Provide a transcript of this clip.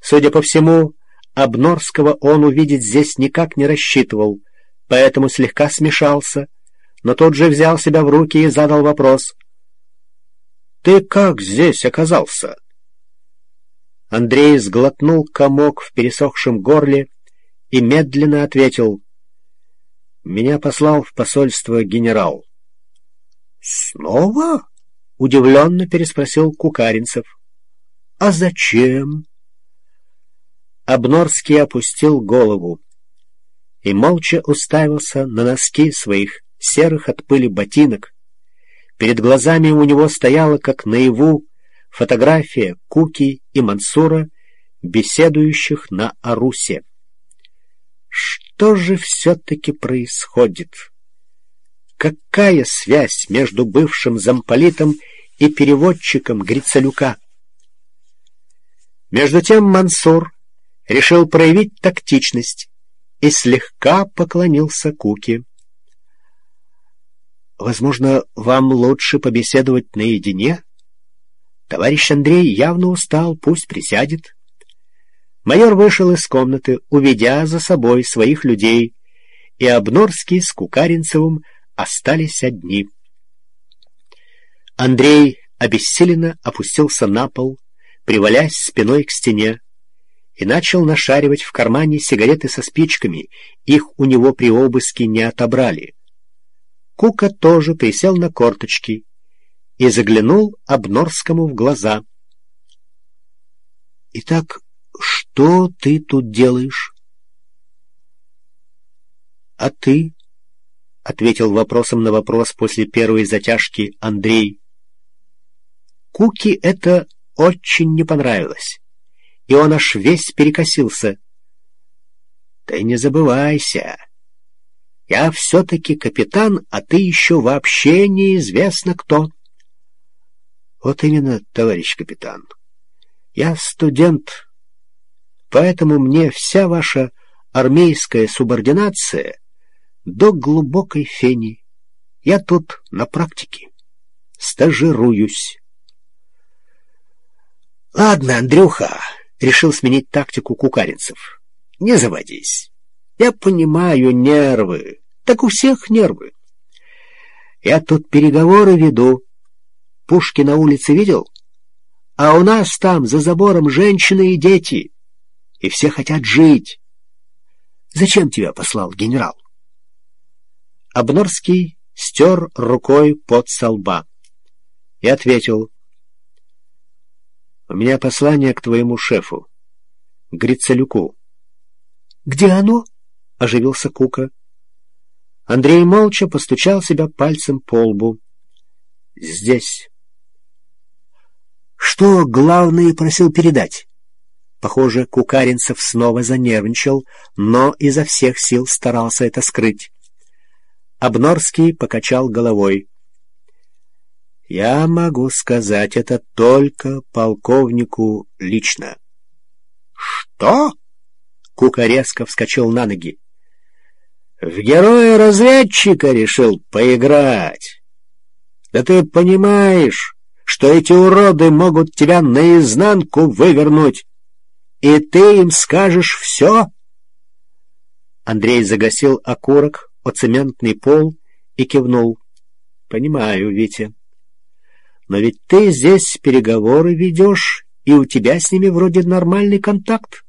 Судя по всему, Обнорского он увидеть здесь никак не рассчитывал, поэтому слегка смешался, но тут же взял себя в руки и задал вопрос. «Ты как здесь оказался?» Андрей сглотнул комок в пересохшем горле и медленно ответил. «Меня послал в посольство генерал». «Снова?» — удивленно переспросил Кукаринцев. «А зачем?» Обнорский опустил голову и молча уставился на носки своих серых от пыли ботинок. Перед глазами у него стояла, как наяву, фотография Куки и Мансура, беседующих на Арусе. Что же все-таки происходит? Какая связь между бывшим замполитом и переводчиком Грицалюка? Между тем Мансур решил проявить тактичность и слегка поклонился Куке. «Возможно, вам лучше побеседовать наедине? Товарищ Андрей явно устал, пусть присядет». Майор вышел из комнаты, уведя за собой своих людей, и Обнорский с Кукаринцевым остались одни. Андрей обессиленно опустился на пол, привалясь спиной к стене, и начал нашаривать в кармане сигареты со спичками. Их у него при обыске не отобрали. Кука тоже присел на корточки и заглянул Обнорскому в глаза. «Итак, что ты тут делаешь?» «А ты?» — ответил вопросом на вопрос после первой затяжки Андрей. Куке это очень не понравилось, и он аж весь перекосился. «Ты не забывайся. Я все-таки капитан, а ты еще вообще неизвестно кто». «Вот именно, товарищ капитан. Я студент, поэтому мне вся ваша армейская субординация до глубокой фени. Я тут на практике. Стажируюсь». «Ладно, Андрюха», — решил сменить тактику Кукаринцев. «Не заводись. Я понимаю нервы. Так у всех нервы. Я тут переговоры веду. Пушки на улице видел? А у нас там за забором женщины и дети. И все хотят жить. Зачем тебя послал генерал?» Обнорский стер рукой пот со лба и ответил. «У меня послание к твоему шефу, Грицалюку». «Где оно?» — оживился Кука. Андрей молча постучал себя пальцем по лбу. «Здесь». «Что главный просил передать?» Похоже, Кукаринцев снова занервничал, но изо всех сил старался это скрыть. Обнорский покачал головой. «Я могу сказать это только полковнику лично». «Что?» — Кука резко вскочил на ноги. «В героя-разведчика решил поиграть? Да ты понимаешь, что эти уроды могут тебя наизнанку вывернуть, и ты им скажешь все?» Андрей загасил окурок о цементный пол и кивнул. «Понимаю, Витя. Но ведь ты здесь переговоры ведешь, и у тебя с ними вроде нормальный контакт».